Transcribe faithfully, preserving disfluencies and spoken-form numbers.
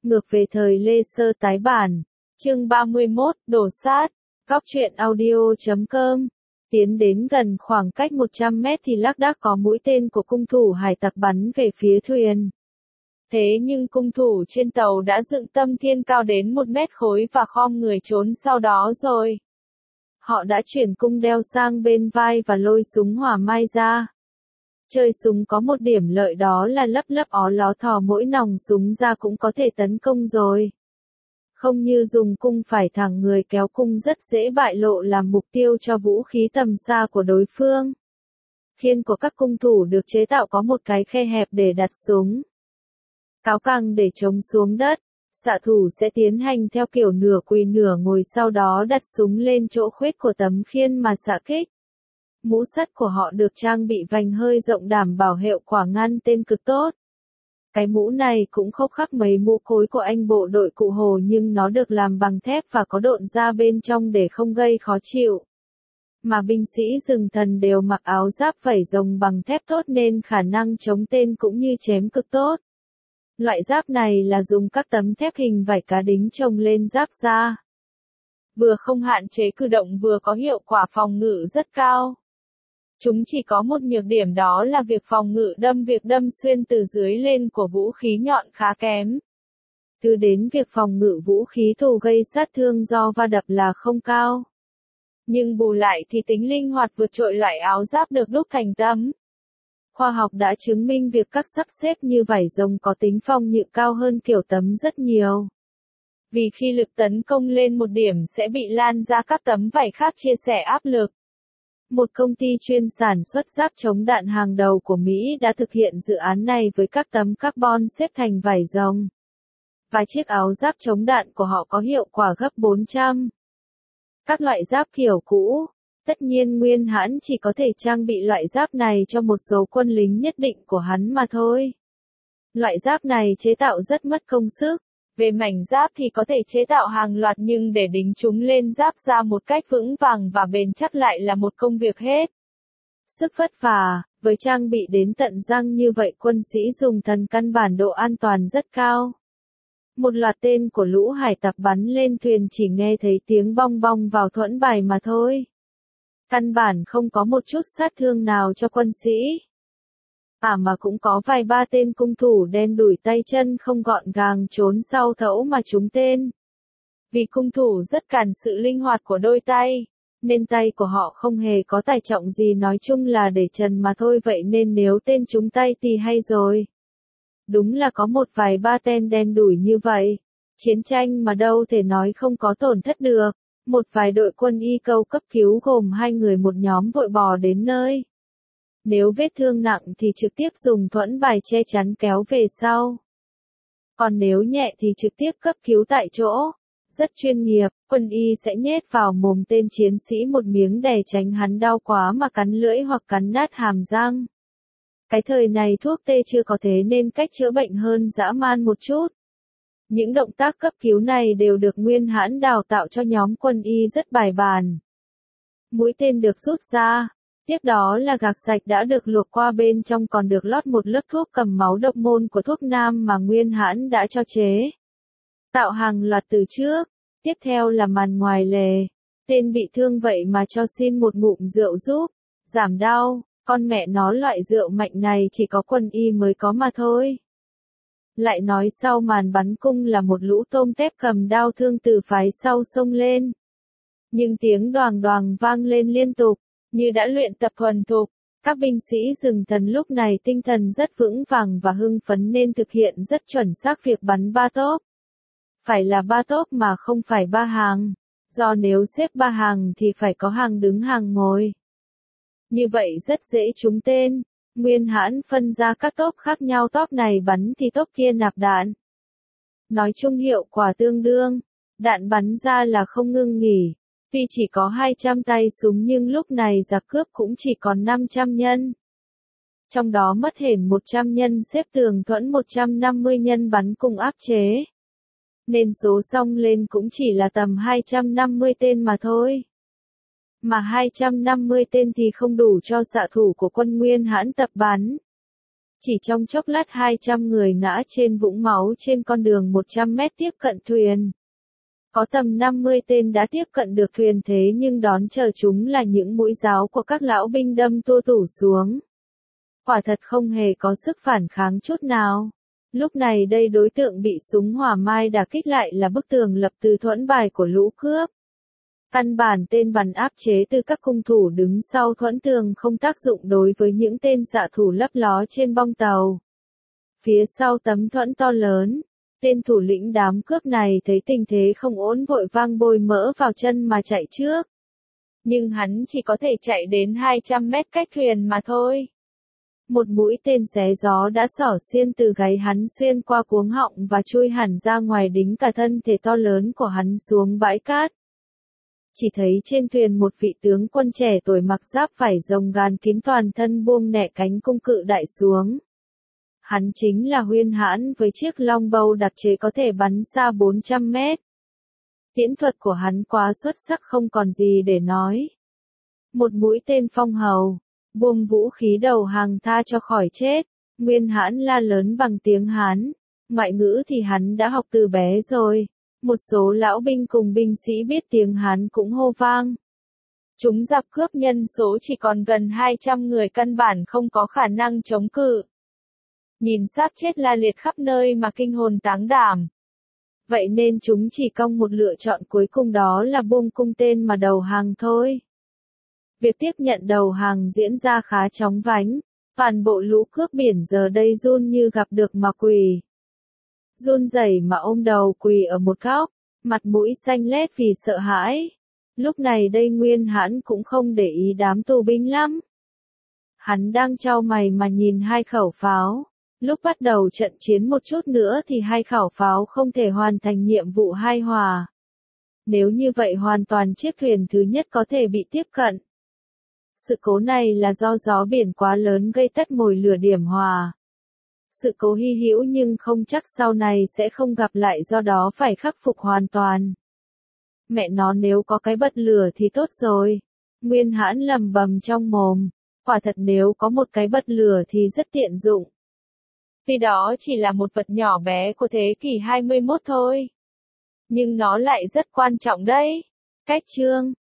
Ngược về thời Lê Sơ tái bản. Chương ba mươi mốt, đổ sát. Góc truyện audio chấm com. Tiến đến gần khoảng cách một trăm mét thì lác đác có mũi tên của cung thủ hải tặc bắn về phía thuyền. Thế nhưng cung thủ trên tàu đã dựng tâm thiên cao đến một mét khối và khom người trốn sau đó rồi. Họ đã chuyển cung đeo sang bên vai và lôi súng hỏa mai ra. Chơi súng có một điểm lợi đó là lấp lấp ó ló thò mỗi nòng súng ra cũng có thể tấn công rồi. Không như dùng cung phải thẳng người kéo cung rất dễ bại lộ làm mục tiêu cho vũ khí tầm xa của đối phương. Khiên của các cung thủ được chế tạo có một cái khe hẹp để đặt súng. Cáo căng để chống xuống đất. Xạ thủ sẽ tiến hành theo kiểu nửa quỳ nửa ngồi, sau đó đặt súng lên chỗ khuyết của tấm khiên mà xạ kích. Mũ sắt của họ được trang bị vành hơi rộng đảm bảo hiệu quả ngăn tên cực tốt. Cái mũ này cũng không khác mấy mũ cối của anh bộ đội Cụ Hồ, nhưng nó được làm bằng thép và có độn da bên trong để không gây khó chịu. Mà binh sĩ rừng thần đều mặc áo giáp vảy rồng bằng thép tốt nên khả năng chống tên cũng như chém cực tốt. Loại giáp này là dùng các tấm thép hình vải cá đính chồng lên giáp da. Vừa không hạn chế cử động vừa có hiệu quả phòng ngự rất cao. Chúng chỉ có một nhược điểm, đó là việc phòng ngự đâm việc đâm xuyên từ dưới lên của vũ khí nhọn khá kém. Từ đến việc phòng ngự vũ khí thù gây sát thương do va đập là không cao. Nhưng bù lại thì tính linh hoạt vượt trội loại áo giáp được đúc thành tấm. Khoa học đã chứng minh việc các sắp xếp như vải rồng có tính phòng nhự cao hơn kiểu tấm rất nhiều. Vì khi lực tấn công lên một điểm sẽ bị lan ra các tấm vải khác chia sẻ áp lực. Một công ty chuyên sản xuất giáp chống đạn hàng đầu của Mỹ đã thực hiện dự án này với các tấm carbon xếp thành vải rồng. Và chiếc áo giáp chống đạn của họ có hiệu quả gấp bốn trăm. Các loại giáp kiểu cũ. Tất nhiên Nguyên Hãn chỉ có thể trang bị loại giáp này cho một số quân lính nhất định của hắn mà thôi. Loại giáp này chế tạo rất mất công sức. Về mảnh giáp thì có thể chế tạo hàng loạt, nhưng để đính chúng lên giáp ra một cách vững vàng và bền chắc lại là một công việc hết sức vất vả. Với trang bị đến tận răng như vậy, quân sĩ dùng thần căn bản độ an toàn rất cao. Một loạt tên của lũ hải tặc bắn lên thuyền chỉ nghe thấy tiếng bong bong vào thuẫn bài mà thôi. Căn bản không có một chút sát thương nào cho quân sĩ. À mà cũng có vài ba tên cung thủ đen đủi tay chân không gọn gàng trốn sau thẫu mà trúng tên. Vì cung thủ rất cản sự linh hoạt của đôi tay, nên tay của họ không hề có tải trọng gì, nói chung là để trần mà thôi, vậy nên nếu tên trúng tay thì hay rồi. Đúng là có một vài ba tên đen đủi như vậy. Chiến tranh mà đâu thể nói không có tổn thất được. Một vài đội quân y câu cấp cứu gồm hai người một nhóm vội bò đến nơi. Nếu vết thương nặng thì trực tiếp dùng thuẫn bài che chắn kéo về sau. Còn nếu nhẹ thì trực tiếp cấp cứu tại chỗ. Rất chuyên nghiệp, quân y sẽ nhét vào mồm tên chiến sĩ một miếng để tránh hắn đau quá mà cắn lưỡi hoặc cắn nát hàm răng. Cái thời này thuốc tê chưa có, thế nên cách chữa bệnh hơn dã man một chút. Những động tác cấp cứu này đều được Nguyên Hãn đào tạo cho nhóm quân y rất bài bản. Mũi tên được rút ra. Tiếp đó là gạc sạch đã được luộc qua, bên trong còn được lót một lớp thuốc cầm máu độc môn của thuốc nam mà Nguyên Hãn đã cho chế tạo hàng loạt từ trước. Tiếp theo là màn ngoài lề. Tên bị thương vậy mà cho xin một ngụm rượu giúp giảm đau. Con mẹ nó, loại rượu mạnh này chỉ có quân y mới có mà thôi. Lại nói sau màn bắn cung là một lũ tôm tép cầm đao thương từ phái sau xông lên. Nhưng tiếng đoàng đoàng vang lên liên tục, như đã luyện tập thuần thục. Các binh sĩ rừng thần lúc này tinh thần rất vững vàng và hưng phấn nên thực hiện rất chuẩn xác việc bắn ba tốp. Phải là ba tốp mà không phải ba hàng, do nếu xếp ba hàng thì phải có hàng đứng hàng ngồi. Như vậy rất dễ trúng tên. Nguyên Hãn phân ra các tốp khác nhau, tốp này bắn thì tốp kia nạp đạn. Nói chung hiệu quả tương đương, đạn bắn ra là không ngưng nghỉ. Tuy chỉ có hai trăm tay súng nhưng lúc này giặc cướp cũng chỉ còn năm trăm nhân. Trong đó mất hển một trăm nhân xếp tường thuẫn, một trăm năm mươi nhân bắn cùng áp chế. Nên số xông lên cũng chỉ là tầm hai trăm năm mươi tên mà thôi. Mà hai trăm năm mươi tên thì không đủ cho xạ thủ của quân Nguyên Hãn tập bắn. Chỉ trong chốc lát hai trăm người ngã trên vũng máu trên con đường một trăm mét tiếp cận thuyền. Có tầm năm mươi tên đã tiếp cận được thuyền thế nhưng đón chờ chúng là những mũi giáo của các lão binh đâm tua tủ xuống. Quả thật không hề có sức phản kháng chút nào. Lúc này đây đối tượng bị súng hỏa mai đả kích lại là bức tường lập từ thuẫn bài của lũ cướp. Căn bản tên bắn áp chế từ các cung thủ đứng sau thuẫn tường không tác dụng đối với những tên xạ thủ lấp ló trên bong tàu. Phía sau tấm thuẫn to lớn, tên thủ lĩnh đám cướp này thấy tình thế không ổn vội vang bôi mỡ vào chân mà chạy trước. Nhưng hắn chỉ có thể chạy đến hai trăm mét cách thuyền mà thôi. Một mũi tên xé gió đã xỏ xiên từ gáy hắn xuyên qua cuống họng và chui hẳn ra ngoài đính cả thân thể to lớn của hắn xuống bãi cát. Chỉ thấy trên thuyền một vị tướng quân trẻ tuổi mặc giáp vải rồng gàn kín toàn thân buông nẻ cánh cung cự đại xuống. Hắn chính là Huyên Hãn với chiếc longbow đặc chế có thể bắn xa bốn trăm mét. Tiễn thuật của hắn quá xuất sắc không còn gì để nói. Một mũi tên phong hầu, buông vũ khí đầu hàng tha cho khỏi chết. Nguyên Hãn la lớn bằng tiếng Hán, ngoại ngữ thì hắn đã học từ bé rồi. Một số lão binh cùng binh sĩ biết tiếng Hán cũng hô vang. Chúng giặc cướp nhân số chỉ còn gần hai trăm người căn bản không có khả năng chống cự. Nhìn xác chết la liệt khắp nơi mà kinh hồn táng đảm. Vậy nên chúng chỉ cong một lựa chọn cuối cùng đó là buông cung tên mà đầu hàng thôi. Việc tiếp nhận đầu hàng diễn ra khá chóng vánh, toàn bộ lũ cướp biển giờ đây run như gặp được ma quỷ. Run rẩy mà ôm đầu quỳ ở một góc, mặt mũi xanh lét vì sợ hãi. Lúc này đây Nguyên Hãn cũng không để ý đám tù binh lắm. Hắn đang chau mày mà nhìn hai khẩu pháo. Lúc bắt đầu trận chiến một chút nữa thì hai khẩu pháo không thể hoàn thành nhiệm vụ hai hòa. Nếu như vậy hoàn toàn chiếc thuyền thứ nhất có thể bị tiếp cận. Sự cố này là do gió biển quá lớn gây tắt mồi lửa điểm hòa. Sự cố hy hữu nhưng không chắc sau này sẽ không gặp lại do đó phải khắc phục hoàn toàn. Mẹ nó nếu có cái bật lửa thì tốt rồi. Nguyên Hãn lầm bầm trong mồm. Quả thật nếu có một cái bật lửa thì rất tiện dụng. Tuy đó chỉ là một vật nhỏ bé của thế kỷ hai mươi mốt thôi. Nhưng nó lại rất quan trọng đấy. Cách chương